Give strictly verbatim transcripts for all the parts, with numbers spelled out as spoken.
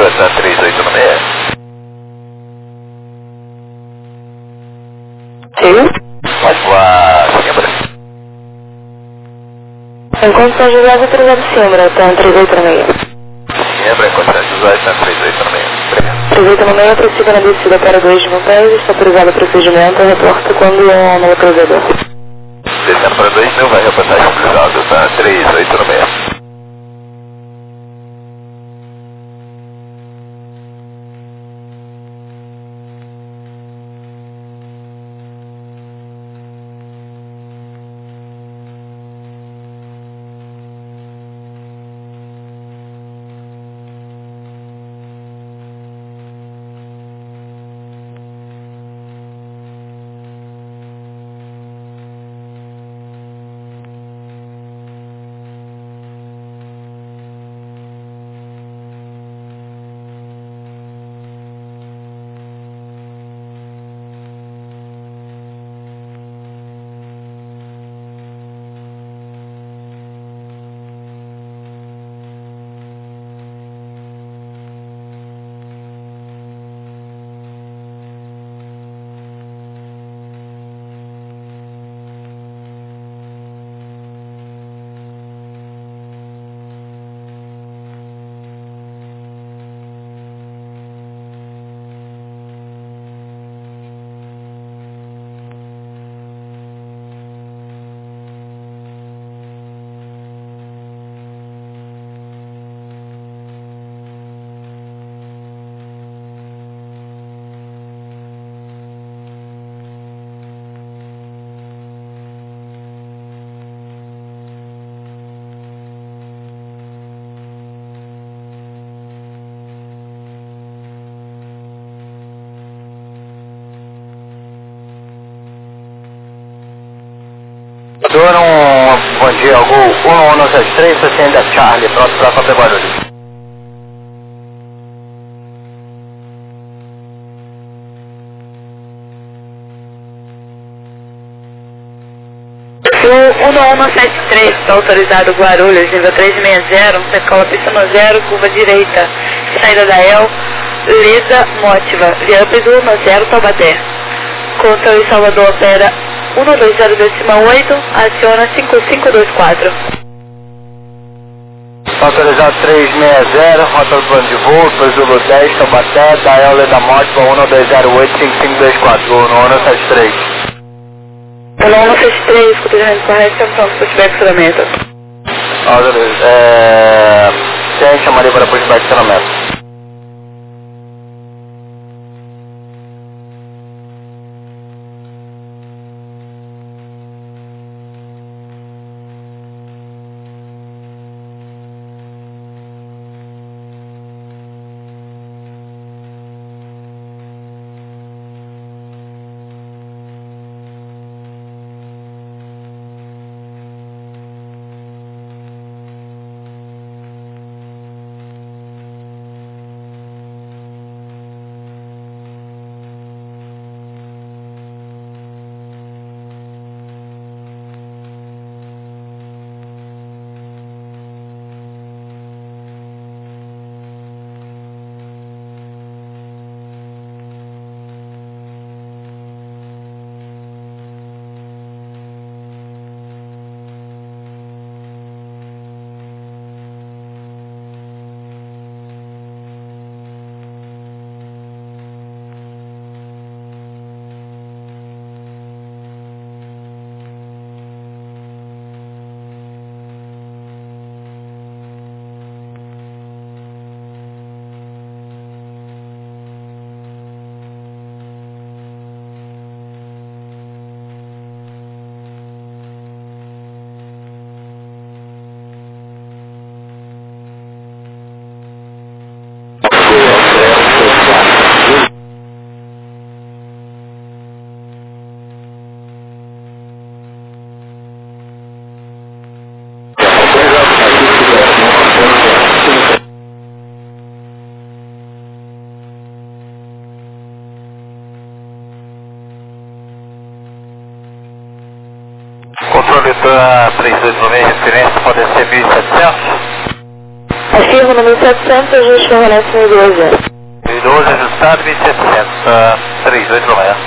está três oito no seis. Sim? Pode voar Simbra. Enquanto São José vai três de Simbra, está três oito no seis. Simbra, enquanto São José está três oito no seis. Obrigado. três oito no seis, prossiga na descida para dois de Montanhas, está autorizado o procedimento, reporta quando é no localizador. Descendo para dois mil, vai reportar estabilizado, está três oito no seis. Um, bom dia, Gol um um sete três, sessenta Charlie, pronto para fazer barulho. um um sete três, está autorizado Guarulhos, nível trezentos e sessenta, Secola pista no zero, curva direita, saída da El, Lida, Mótiva, Viampido no zero, Taubaté. Controle Salvador opera um dois zero oito, aciona cinco cinco dois quatro. Autorizado trezentos e sessenta, rota do plano de voo, Zulu dez, Taubaté, da El, Lida, Mótiva, um dois zero oito, cinco cinco dois quatro, um um sete três. um um sete três, protegimento correto, pronto, pushback estacionamento. Ah, beleza. É... Tem chamaria para pushback estacionamento. Controle da três dois nove, referência pode ser mil e setecentos. Afirma número setecentos, ajuste permanece no doze. doze ajustado, mil e setecentos, uh, trinta e oito Romeo.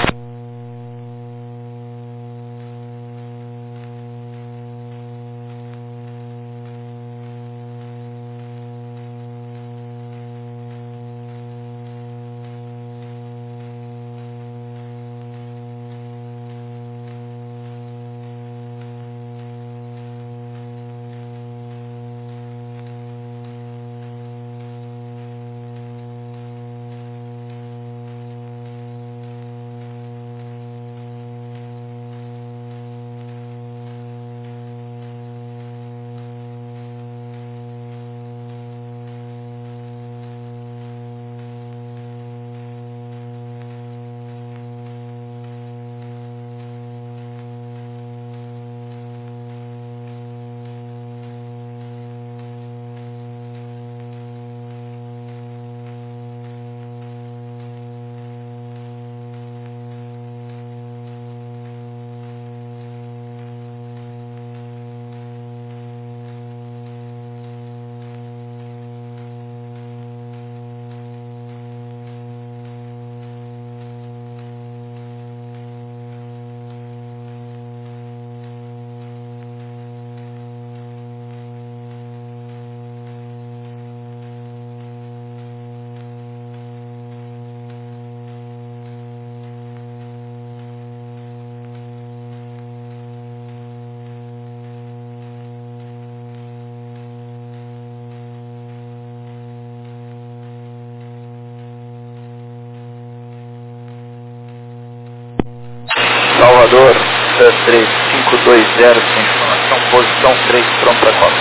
Salvador, três cinco dois zero, sem informação, posição três, pronto para cola.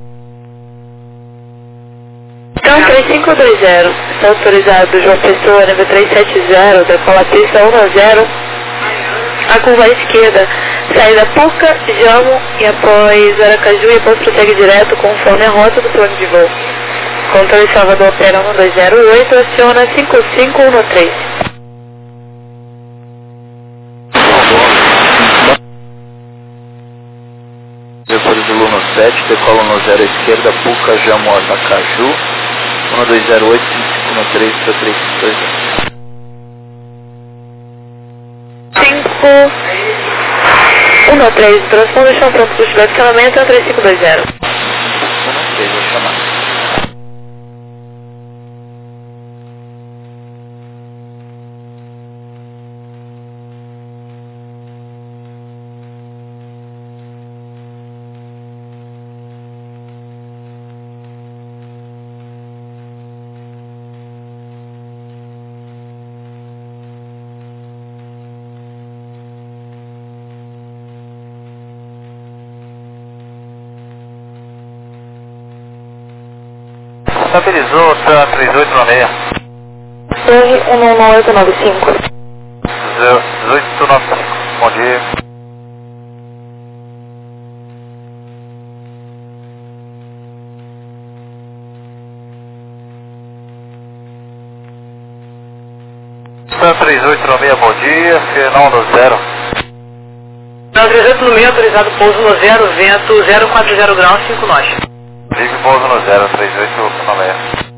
Então, três cinco dois zero, está autorizado João Pessoa, nível três sete zero, decola a pista um zero, a curva à esquerda, saída Puca, Jamo e após Aracaju e após prossegue direto conforme a rota do plano de voo. Controle Salvador opera um dois zero oito, aciona cinco cinco um três. Depois do Luno sete, decola no zero à esquerda, Puca, Jamo, Aracaju, um dois zero oito, cinco cinco um três, três cinco dois zero. cinco um três, transpondão pronto para o estacionamento, três cinco dois zero. um três, vou chamar. Estabilizou, tá três oito nove seis. Torre um um oito nove cinco. dezoito nove cinco, bom dia. Tá três oito nove seis, bom dia, final no zero. Tá três oito nove seis, autorizado pouso no zero, vento zero quatro zero graus, cinco nós. Ligue pouso no zero, três oito nove seis.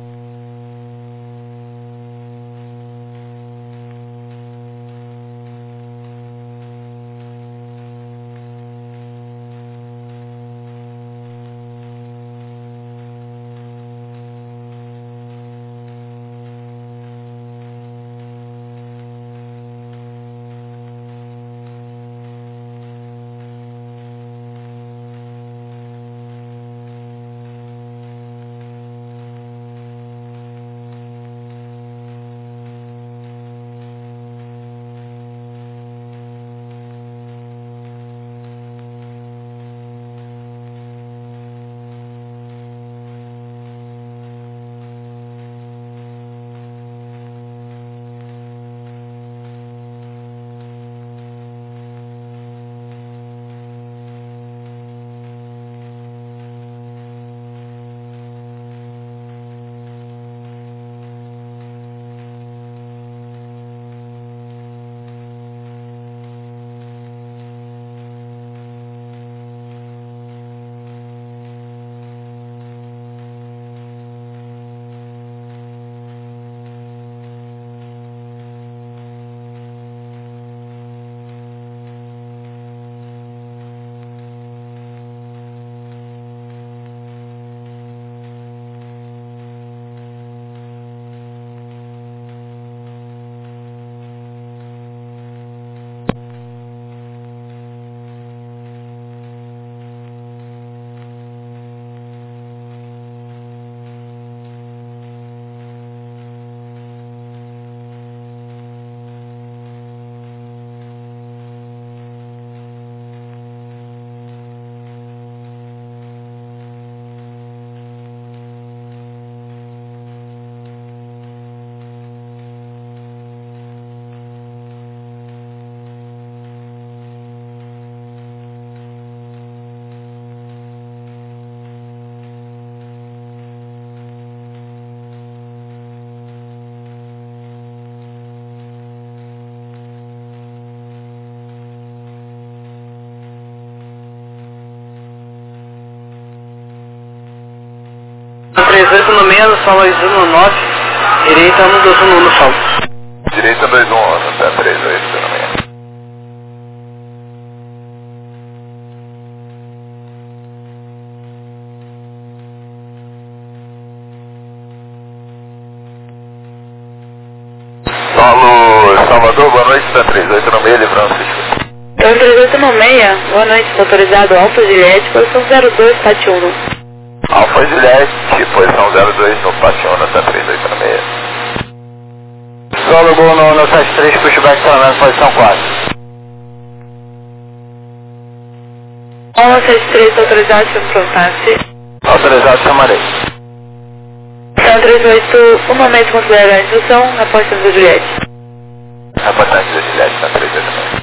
dezoito no meio, São Luís no nove, direita um dois um no São. Direita dois um, até três oito no meio. Solo Salvador, boa noite, até três oito no meio, de Francisco. Então três oito no meia, boa noite, autorizado Alfa Juliette, posição zero dois, Pátio um. Alfa Juliette, posição zero dois no Pátio um, até três oito no meio. Solo Gol no, no sete três, pushback treinamento, posição quatro. um sete três, autorizado, chama Autorizado, chamarei. Então três oito, um momento, considerar a instrução, reporte do Juliette. Reportante do Juliette, na três oito no meio.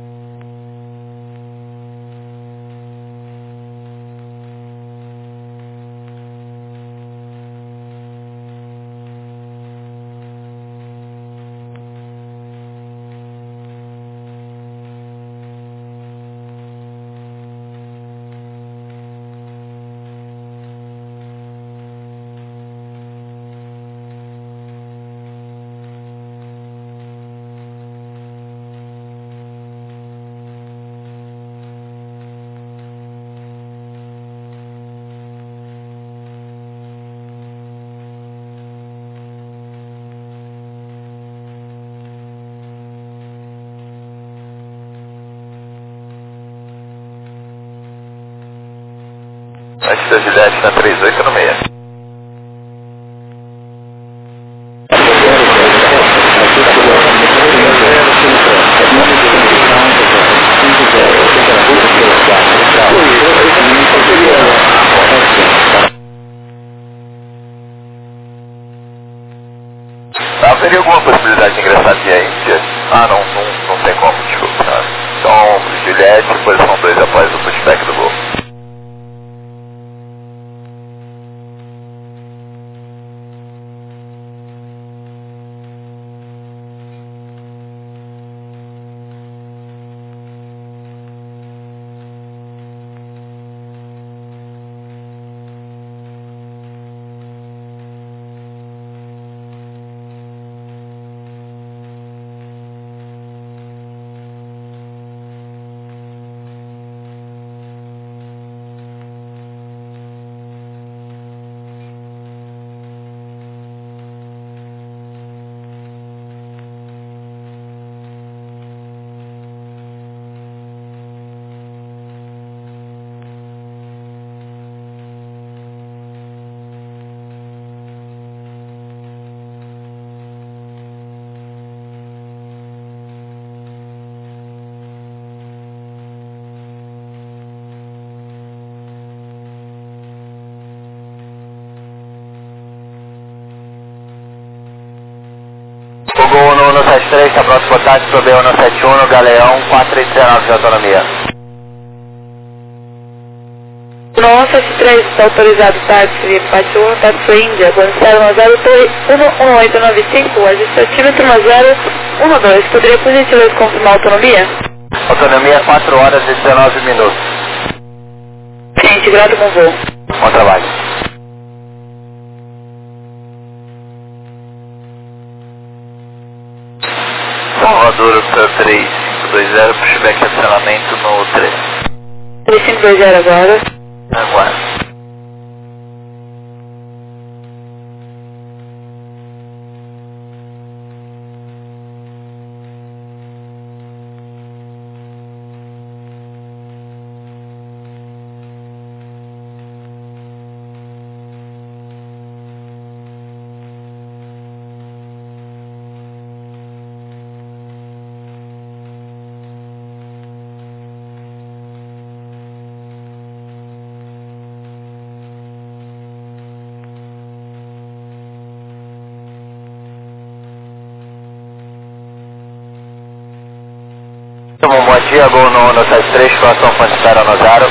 Antes da Juliette, na três oito no meio. Haveria alguma possibilidade de ingressar via Índia? Ah, não, não, não tem como, desculpa. Tá? Então, Juliette, posição dois após o pushback do gol. Gol no, no sete três, tá pronto por táxi, Probeu no sete um, no Galeão, quatro três nove de autonomia. No sete três, está autorizado táxi, Pátio um, táxi Índia, Guançara zero três um um oito nove cinco, adjustímetro zero um dois. Poderia, por gentileza, confirmar a autonomia? Autonomia quatro horas e dezenove minutos. Gente, grato com voo. Bom trabalho. Salvador, três cinco dois zero, pushback acionamento no três. três cinco dois zero agora. Aguardo. Bom dia, Gol no, no sete três, próximo ponte espera no zero.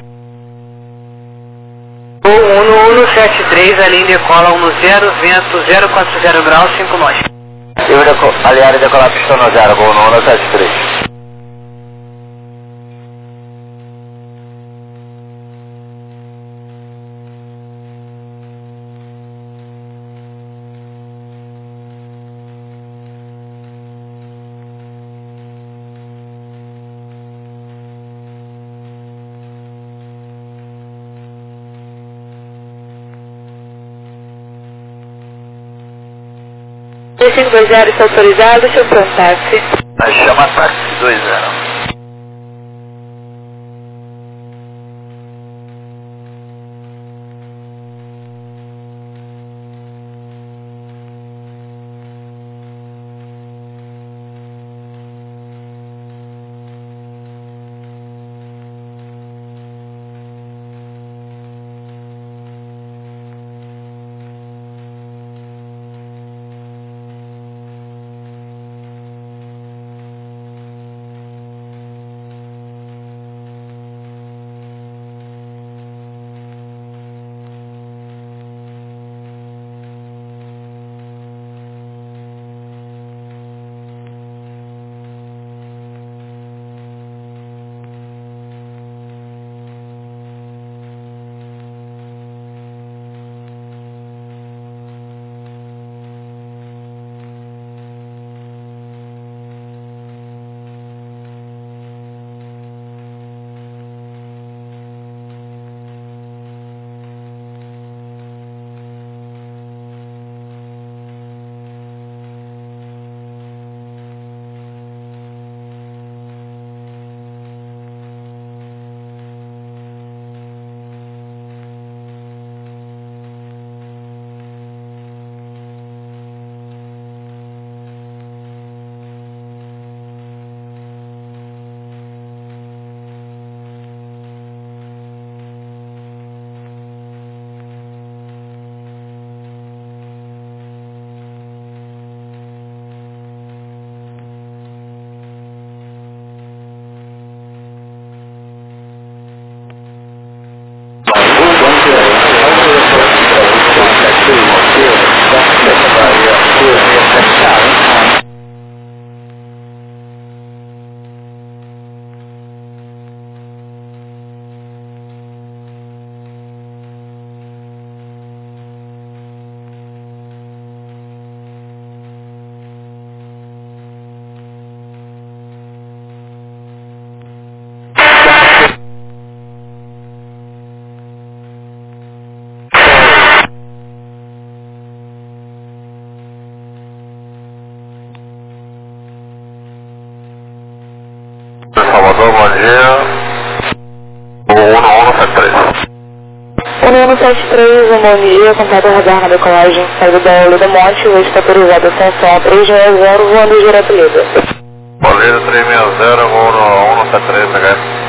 Gol um no um sete três, a linha decola um no zero, vento zero quatro zero graus, cinco nós. Livre aliado decolar pistão no zero, Gol no um sete três. três cinco dois zero está autorizado, chama um táxi. Chama táxi dois zero. Salvador, bom dia. O um um sete três. um um sete três, um bom dia, contato radar na decolagem, saída da Leda Monte, hoje está autorizada a ascensão três seis zero, voando direto Leda. Bolívar três seis zero, voo no um um sete três, H.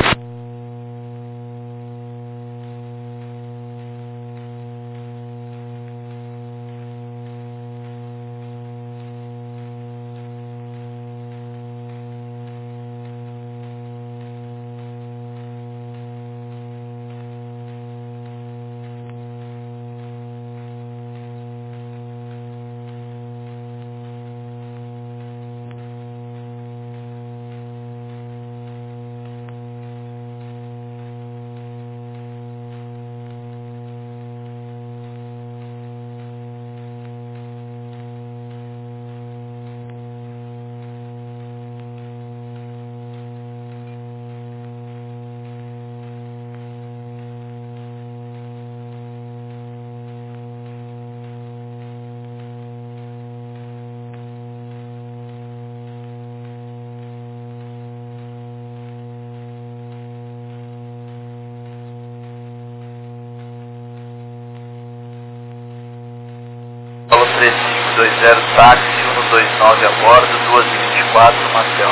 três cinco dois zero, táxi, um dois nove a bordo, duas e vinte e quatro, Maceió.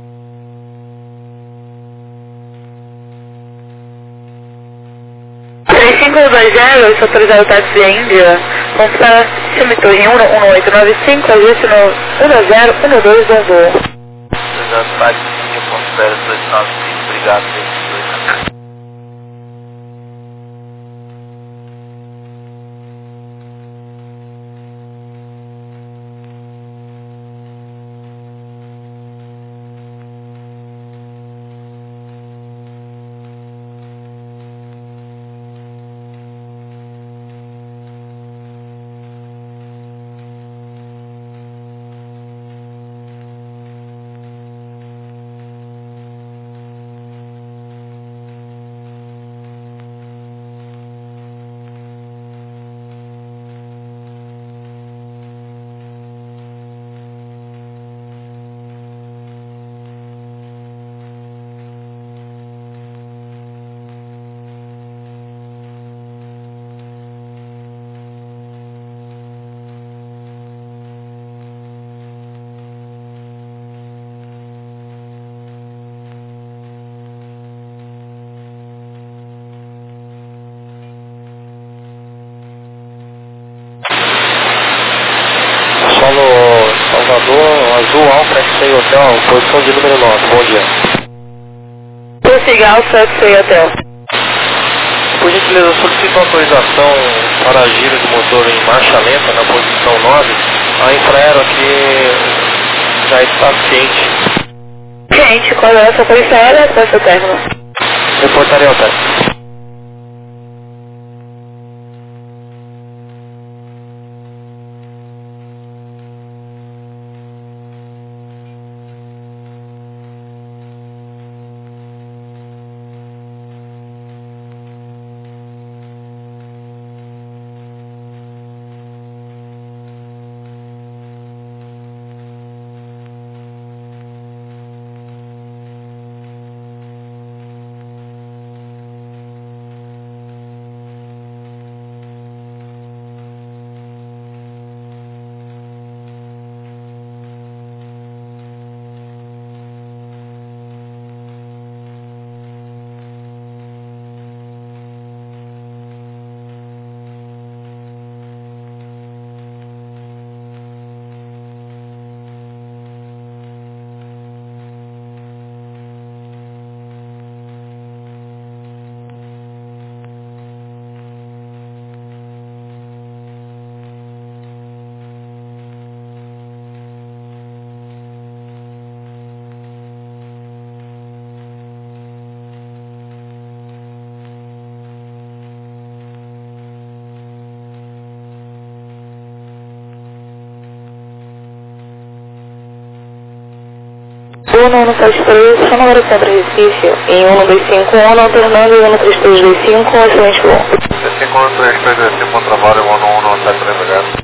três cinco dois zero, está autorizado o táxi da Índia, consta sistema de torre um um oito nove cinco, ajuste no um zero um dois do voo. Autorizado táxi, Índia, confere dois nove cinco, obrigado, três cinco dois zero. Sem Hotel, posição de número nove, bom dia. Prossiga Alfa X-Ray Hotel. Por gentileza, solicito autorização para giro de motor em marcha lenta na posição nove. A infraero aqui já está ciente. Gente, qual é a sua polícia aérea ou seu término? Reportarei ao teste. Uno um sete três, chama agora sempre Recife, em um dois cinco um, alternando em um três três dois cinco, um excelente voo. cinco um três três dois cinco, trabalho um um sete três zero.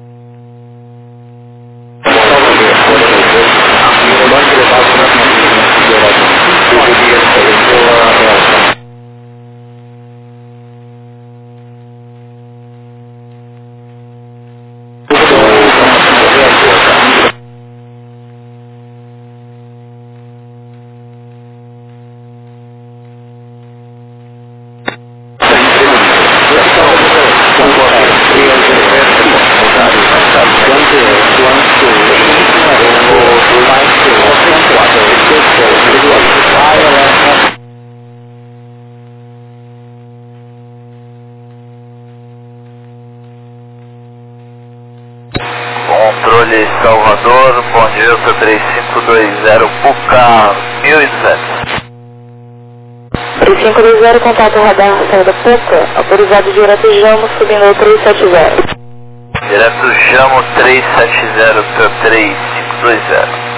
Controle Salvador, bom dia, eu sou três cinco dois zero, Puca mil e duzentos. três cinco dois zero, contato radar, saída Puca, autorizado direto Jamo, subindo ao três sete zero. Direto Jamo três sete zero, três cinco dois zero.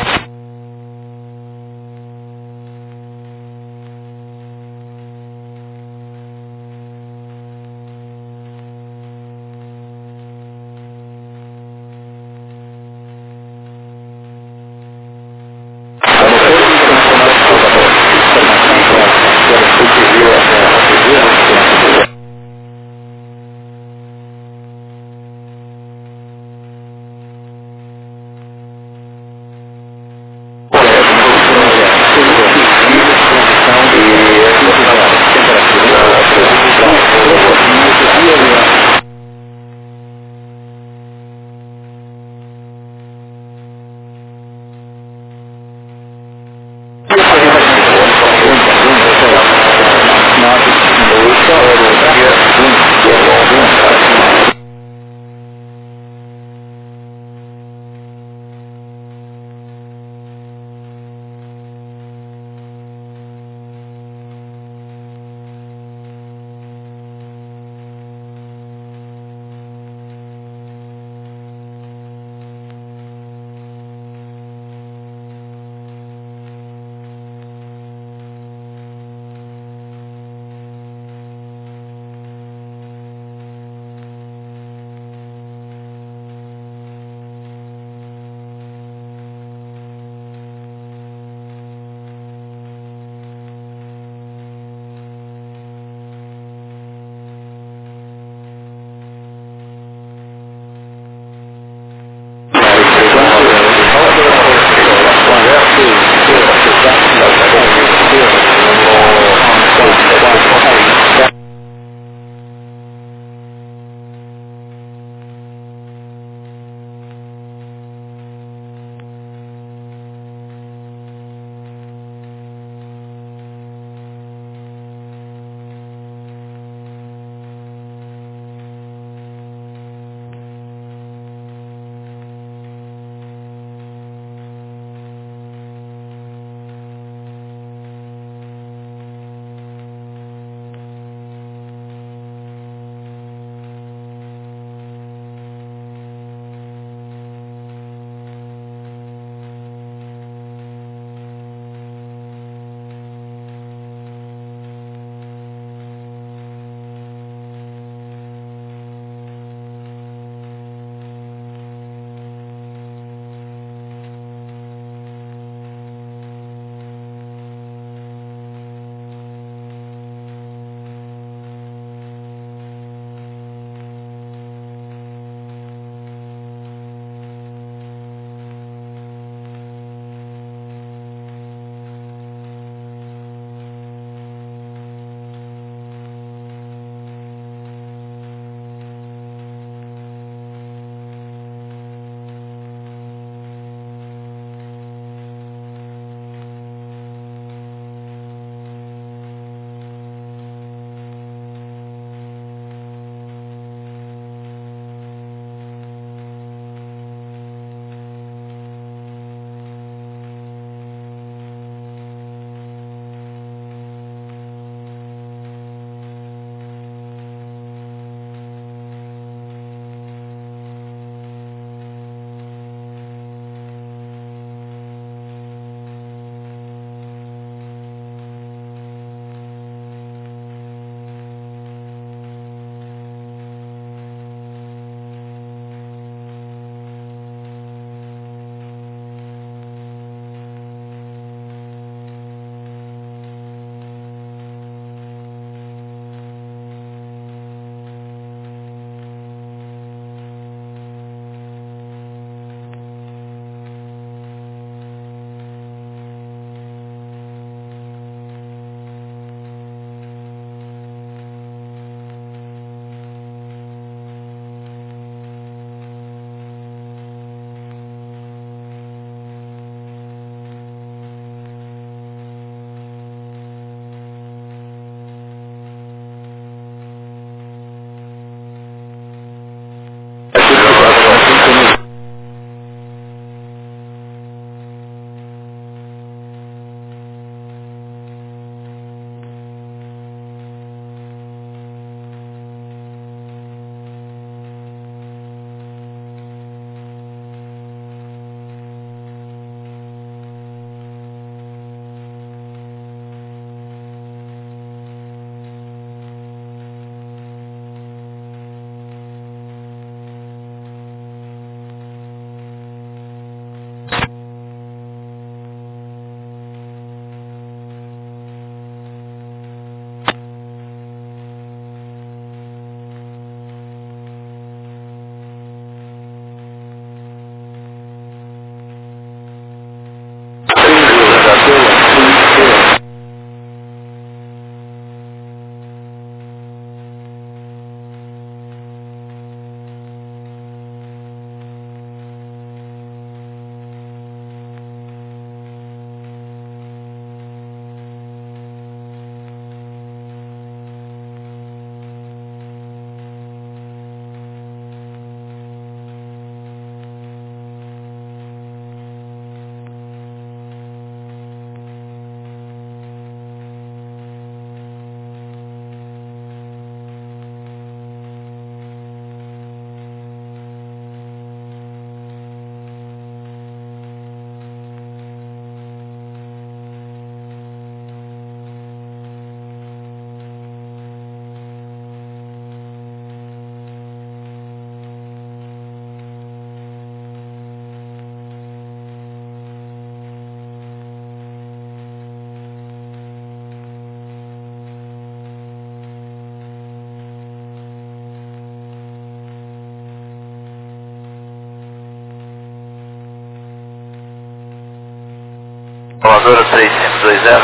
Voadora três cinco dois zero.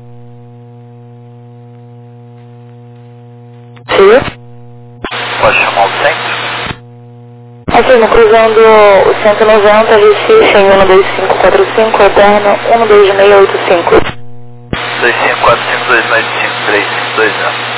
Sim. Pode chamar o centro? Afirma, cruzando o cento e noventa, Recife, em um dois cinco quatro cinco, Eterno, um dois seis oito cinco. dois cinco quatro cinco dois nove cinco três cinco dois zero.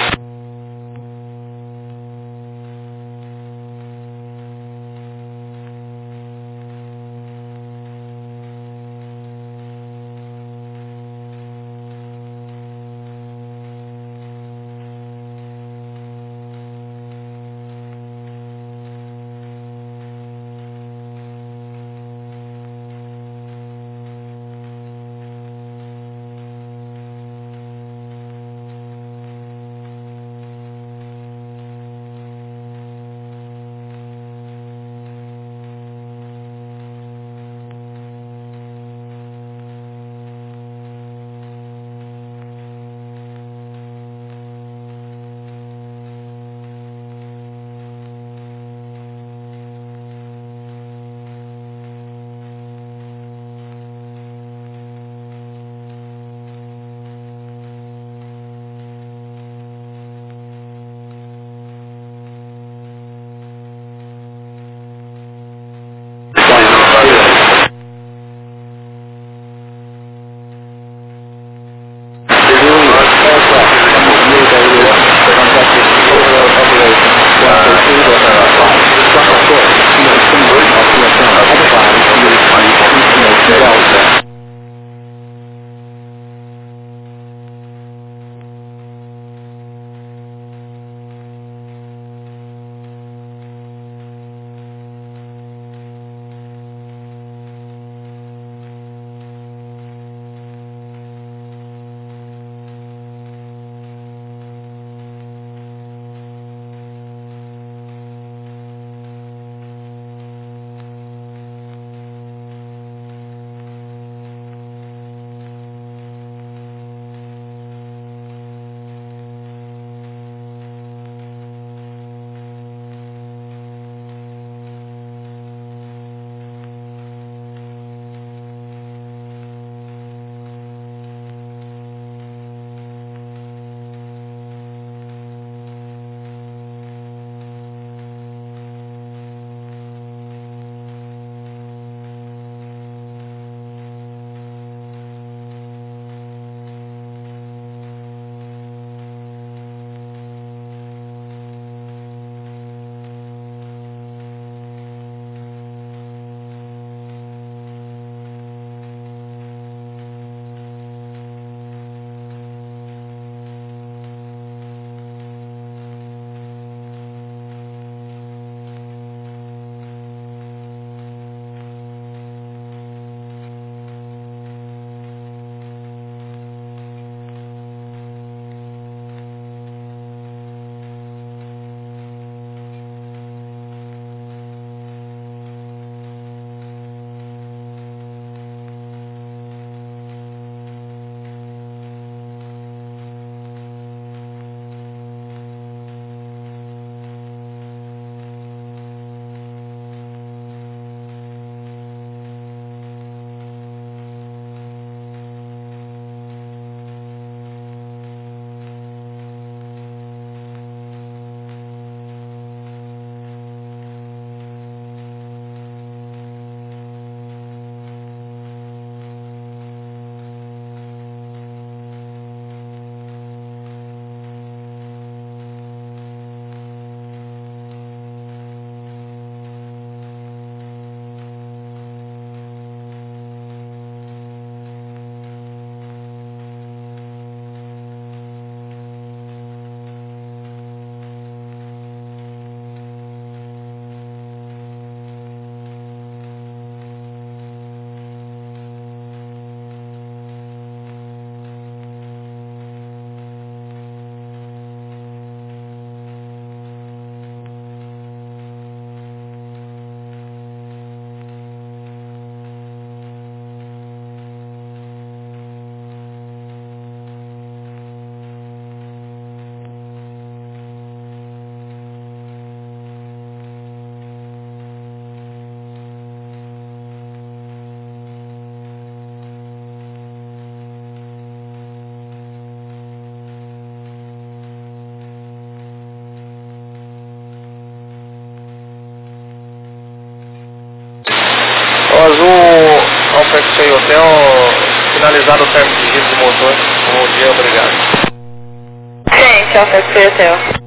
serve de giro de motor. Bom dia, obrigado. Sim, Alfa Free Hotel.